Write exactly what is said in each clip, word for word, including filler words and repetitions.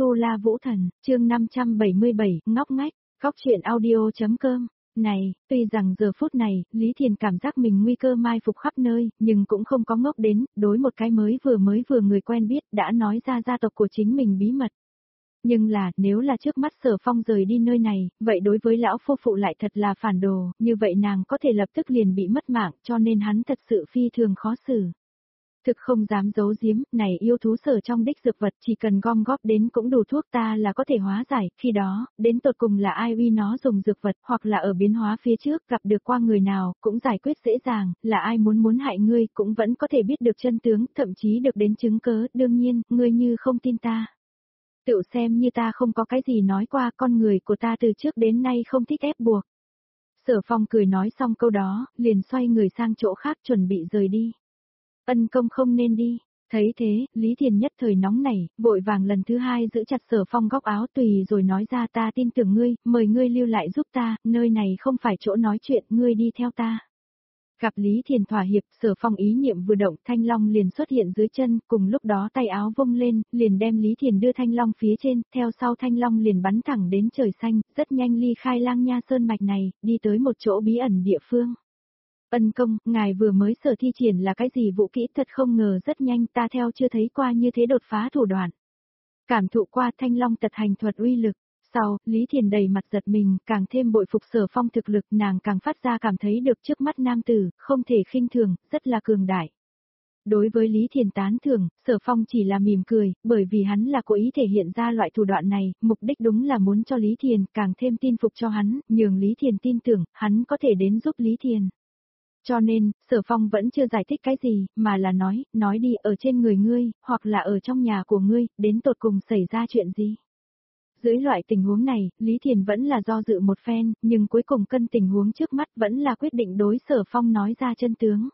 Tu La Vũ Thần, chương năm trăm bảy mươi bảy, ngóc ngách, góc truyện audio.com. Này, tuy rằng giờ phút này, Lý Thiền cảm giác mình nguy cơ mai phục khắp nơi, nhưng cũng không có ngốc đến, đối một cái mới vừa mới vừa người quen biết, đã nói ra gia tộc của chính mình bí mật. Nhưng là, nếu là trước mắt Sở Phong rời đi nơi này, vậy đối với lão phu phụ lại thật là phản đồ, như vậy nàng có thể lập tức liền bị mất mạng, cho nên hắn thật sự phi thường khó xử. Thực không dám giấu giếm, này yêu thú Sở trong đích dược vật chỉ cần gom góp đến cũng đủ thuốc ta là có thể hóa giải, khi đó, đến tột cùng là ai uy nó dùng dược vật, hoặc là ở biến hóa phía trước gặp được qua người nào, cũng giải quyết dễ dàng, là ai muốn muốn hại ngươi, cũng vẫn có thể biết được chân tướng, thậm chí được đến chứng cớ, đương nhiên, ngươi như không tin ta. Tự xem như ta không có cái gì nói qua, con người của ta từ trước đến nay không thích ép buộc. Sở Phong cười nói xong câu đó, liền xoay người sang chỗ khác chuẩn bị rời đi. Ân công không nên đi. Thấy thế, Lý Thiền nhất thời nóng nảy, vội vàng lần thứ hai giữ chặt Sở Phong góc áo tùy rồi nói ra ta tin tưởng ngươi, mời ngươi lưu lại giúp ta, nơi này không phải chỗ nói chuyện, ngươi đi theo ta. Gặp Lý Thiền thỏa hiệp, Sở Phong ý niệm vừa động, thanh long liền xuất hiện dưới chân, cùng lúc đó tay áo vung lên, liền đem Lý Thiền đưa thanh long phía trên, theo sau thanh long liền bắn thẳng đến trời xanh, rất nhanh ly khai Lang Nha sơn mạch này, đi tới một chỗ bí ẩn địa phương. Ân công, ngài vừa mới sở thi triển là cái gì vũ kỹ, thật không ngờ rất nhanh, ta theo chưa thấy qua như thế đột phá thủ đoạn. Cảm thụ qua thanh long tật hành thuật uy lực. Sau, Lý Thiền đầy mặt giật mình, càng thêm bội phục Sở Phong thực lực, nàng càng phát ra cảm thấy được trước mắt nam tử, không thể khinh thường, rất là cường đại. Đối với Lý Thiền tán thưởng, Sở Phong chỉ là mỉm cười, bởi vì hắn là cố ý thể hiện ra loại thủ đoạn này, mục đích đúng là muốn cho Lý Thiền càng thêm tin phục cho hắn, nhường Lý Thiền tin tưởng, hắn có thể đến giúp Lý Thiền. Cho nên, Sở Phong vẫn chưa giải thích cái gì, mà là nói, nói đi ở trên người ngươi, hoặc là ở trong nhà của ngươi, đến tột cùng xảy ra chuyện gì. Dưới loại tình huống này, Lý Thiền vẫn là do dự một phen, nhưng cuối cùng cân tình huống trước mắt vẫn là quyết định đối Sở Phong nói ra chân tướng.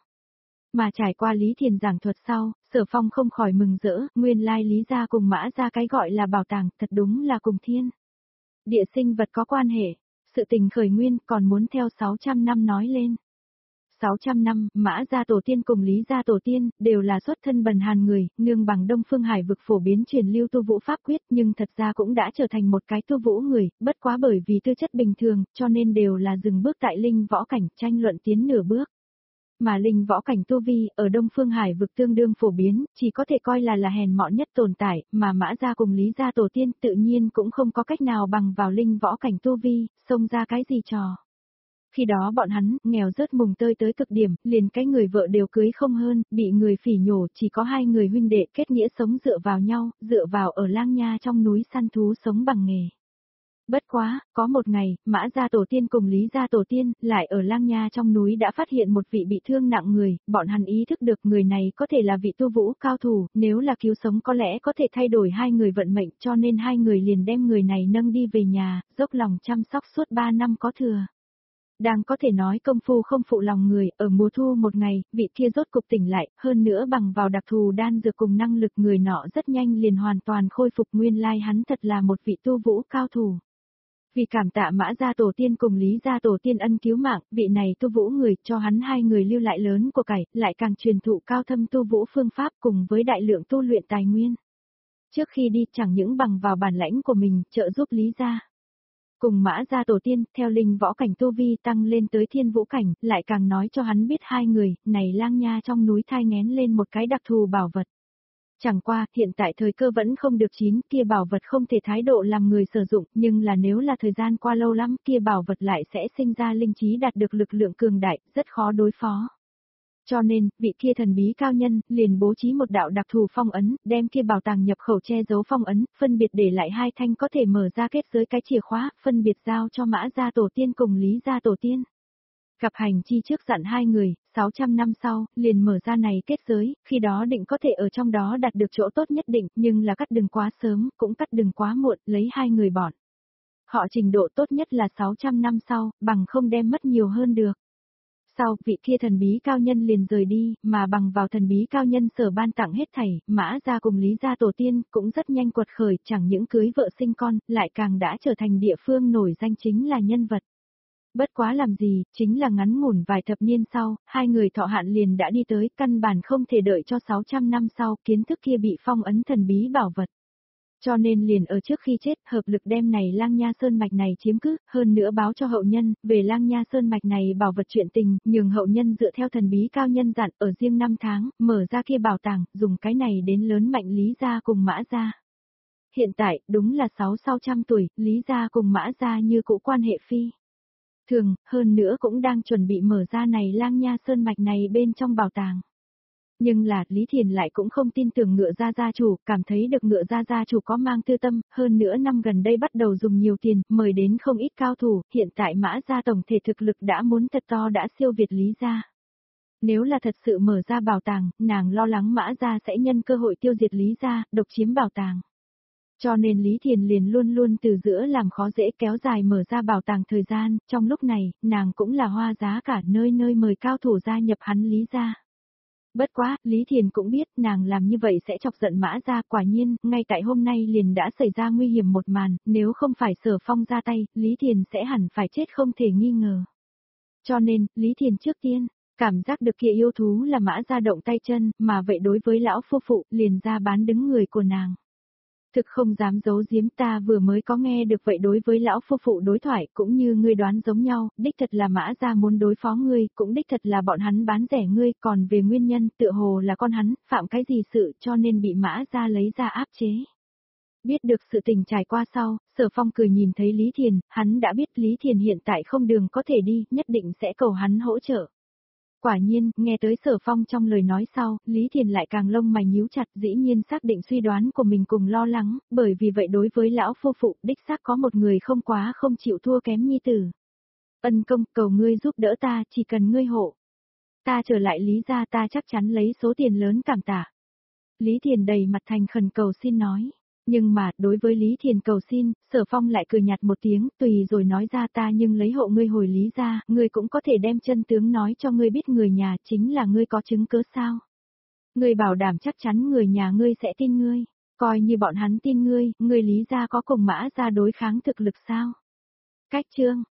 Mà trải qua Lý Thiền giảng thuật sau, Sở Phong không khỏi mừng rỡ, nguyên lai Lý gia cùng Mã gia cái gọi là bảo tàng, thật đúng là cùng thiên địa sinh vật có quan hệ, sự tình khởi nguyên còn muốn theo sáu trăm năm nói lên. sáu trăm năm, Mã gia tổ tiên cùng Lý gia tổ tiên, đều là xuất thân bần hàn người, nương bằng Đông Phương Hải vực phổ biến truyền lưu tu vũ pháp quyết, nhưng thật ra cũng đã trở thành một cái tu vũ người, bất quá bởi vì tư chất bình thường, cho nên đều là dừng bước tại linh võ cảnh, tranh luận tiến nửa bước. Mà linh võ cảnh tu vi, ở Đông Phương Hải vực tương đương phổ biến, chỉ có thể coi là là hèn mọn nhất tồn tại, mà Mã gia cùng Lý gia tổ tiên tự nhiên cũng không có cách nào bằng vào linh võ cảnh tu vi, xông ra cái gì trò. Khi đó bọn hắn, nghèo rớt mùng tơi tới cực điểm, liền cái người vợ đều cưới không hơn, bị người phỉ nhổ, chỉ có hai người huynh đệ kết nghĩa sống dựa vào nhau, dựa vào ở Lang Nha trong núi săn thú sống bằng nghề. Bất quá, có một ngày, Mã gia tổ tiên cùng Lý gia tổ tiên, lại ở Lang Nha trong núi đã phát hiện một vị bị thương nặng người, bọn hắn ý thức được người này có thể là vị tu vũ cao thủ, nếu là cứu sống có lẽ có thể thay đổi hai người vận mệnh, cho nên hai người liền đem người này nâng đi về nhà, dốc lòng chăm sóc suốt ba năm có thừa. Đang có thể nói công phu không phụ lòng người, ở mùa thu một ngày, vị kia rốt cục tỉnh lại, hơn nữa bằng vào đặc thù đan dược cùng năng lực người nọ rất nhanh liền hoàn toàn khôi phục, nguyên lai hắn thật là một vị tu vũ cao thủ. Vì cảm tạ Mã gia tổ tiên cùng Lý gia tổ tiên ân cứu mạng, vị này tu vũ người cho hắn hai người lưu lại lớn của cải, lại càng truyền thụ cao thâm tu vũ phương pháp cùng với đại lượng tu luyện tài nguyên. Trước khi đi chẳng những bằng vào bản lãnh của mình, trợ giúp Lý gia cùng Mã gia tổ tiên, theo linh võ cảnh tu vi tăng lên tới thiên vũ cảnh, lại càng nói cho hắn biết hai người, này Lang Nha trong núi thai nghén lên một cái đặc thù bảo vật. Chẳng qua, hiện tại thời cơ vẫn không được chín, kia bảo vật không thể thái độ làm người sử dụng, nhưng là nếu là thời gian qua lâu lắm, kia bảo vật lại sẽ sinh ra linh trí đạt được lực lượng cường đại, rất khó đối phó. Cho nên, vị kia thần bí cao nhân, liền bố trí một đạo đặc thù phong ấn, đem kia bảo tàng nhập khẩu che giấu phong ấn, phân biệt để lại hai thanh có thể mở ra kết giới cái chìa khóa, phân biệt giao cho Mã gia tổ tiên cùng Lý gia tổ tiên. Gặp hành chi trước dặn hai người, sáu trăm năm sau, liền mở ra này kết giới, khi đó định có thể ở trong đó đạt được chỗ tốt nhất định, nhưng là cắt đừng quá sớm, cũng cắt đừng quá muộn, lấy hai người bọn. Họ trình độ tốt nhất là sáu trăm năm sau, bằng không đem mất nhiều hơn được. Sau, vị kia thần bí cao nhân liền rời đi, mà bằng vào thần bí cao nhân sở ban tặng hết thảy, Mã gia cùng Lý gia tổ tiên, cũng rất nhanh quật khởi, chẳng những cưới vợ sinh con, lại càng đã trở thành địa phương nổi danh chính là nhân vật. Bất quá làm gì, chính là ngắn ngủn vài thập niên sau, hai người thọ hạn liền đã đi tới, căn bản không thể đợi cho sáu trăm năm sau, kiến thức kia bị phong ấn thần bí bảo vật. Cho nên liền ở trước khi chết, hợp lực đem này Lang Nha Sơn mạch này chiếm cứ, hơn nữa báo cho hậu nhân, về Lang Nha Sơn mạch này bảo vật chuyện tình, nhường hậu nhân dựa theo thần bí cao nhân dặn ở riêng năm tháng, mở ra kia bảo tàng, dùng cái này đến lớn mạnh Lý gia cùng Mã gia. Hiện tại, đúng là sáu sau trăm tuổi, Lý gia cùng Mã gia như cũ quan hệ phi thường, hơn nữa cũng đang chuẩn bị mở ra này Lang Nha Sơn mạch này bên trong bảo tàng. Nhưng là, Lý Thiền lại cũng không tin tưởng ngựa gia gia chủ, cảm thấy được ngựa gia gia chủ có mang tư tâm, hơn nữa năm gần đây bắt đầu dùng nhiều tiền, mời đến không ít cao thủ, hiện tại Mã gia tổng thể thực lực đã muốn thật to đã siêu việt Lý gia. Nếu là thật sự mở ra bảo tàng, nàng lo lắng Mã gia sẽ nhân cơ hội tiêu diệt Lý gia, độc chiếm bảo tàng. Cho nên Lý Thiền liền luôn luôn từ giữa làm khó dễ kéo dài mở ra bảo tàng thời gian, trong lúc này, nàng cũng là hoa giá cả nơi nơi mời cao thủ gia nhập hắn Lý gia. Bất quá, Lý Thiền cũng biết nàng làm như vậy sẽ chọc giận Mã gia, quả nhiên, ngay tại hôm nay liền đã xảy ra nguy hiểm một màn, nếu không phải Sở Phong ra tay, Lý Thiền sẽ hẳn phải chết không thể nghi ngờ. Cho nên, Lý Thiền trước tiên, cảm giác được kia yêu thú là Mã gia động tay chân, mà vậy đối với lão phu phụ, liền ra bán đứng người của nàng. Thực không dám giấu giếm, ta vừa mới có nghe được vậy đối với lão phu phụ đối thoại, cũng như ngươi đoán giống nhau, đích thật là Mã gia muốn đối phó ngươi, cũng đích thật là bọn hắn bán rẻ ngươi, còn về nguyên nhân, tựa hồ là con hắn, phạm cái gì sự cho nên bị Mã gia lấy ra áp chế. Biết được sự tình trải qua sau, Sở Phong cười nhìn thấy Lý Thiền, hắn đã biết Lý Thiền hiện tại không đường có thể đi, nhất định sẽ cầu hắn hỗ trợ. Quả nhiên, nghe tới Sở Phong trong lời nói sau, Lý Thiền lại càng lông mày nhíu chặt, dĩ nhiên xác định suy đoán của mình cùng lo lắng, bởi vì vậy đối với lão phu phụ, đích xác có một người không quá không chịu thua kém nhi tử. Ân công, cầu ngươi giúp đỡ ta, chỉ cần ngươi hộ. Ta trở lại Lý gia, ta chắc chắn lấy số tiền lớn cảm tạ. Lý Thiền đầy mặt thành khẩn cầu xin nói. Nhưng mà, đối với Lý Thiền cầu xin, Sở Phong lại cười nhạt một tiếng, tùy rồi nói ra ta nhưng lấy hộ ngươi hồi Lý gia, ngươi cũng có thể đem chân tướng nói cho ngươi biết người nhà chính là ngươi có chứng cứ sao. Ngươi bảo đảm chắc chắn người nhà ngươi sẽ tin ngươi, coi như bọn hắn tin ngươi, ngươi Lý gia có cùng Mã gia đối kháng thực lực sao. Cách chương,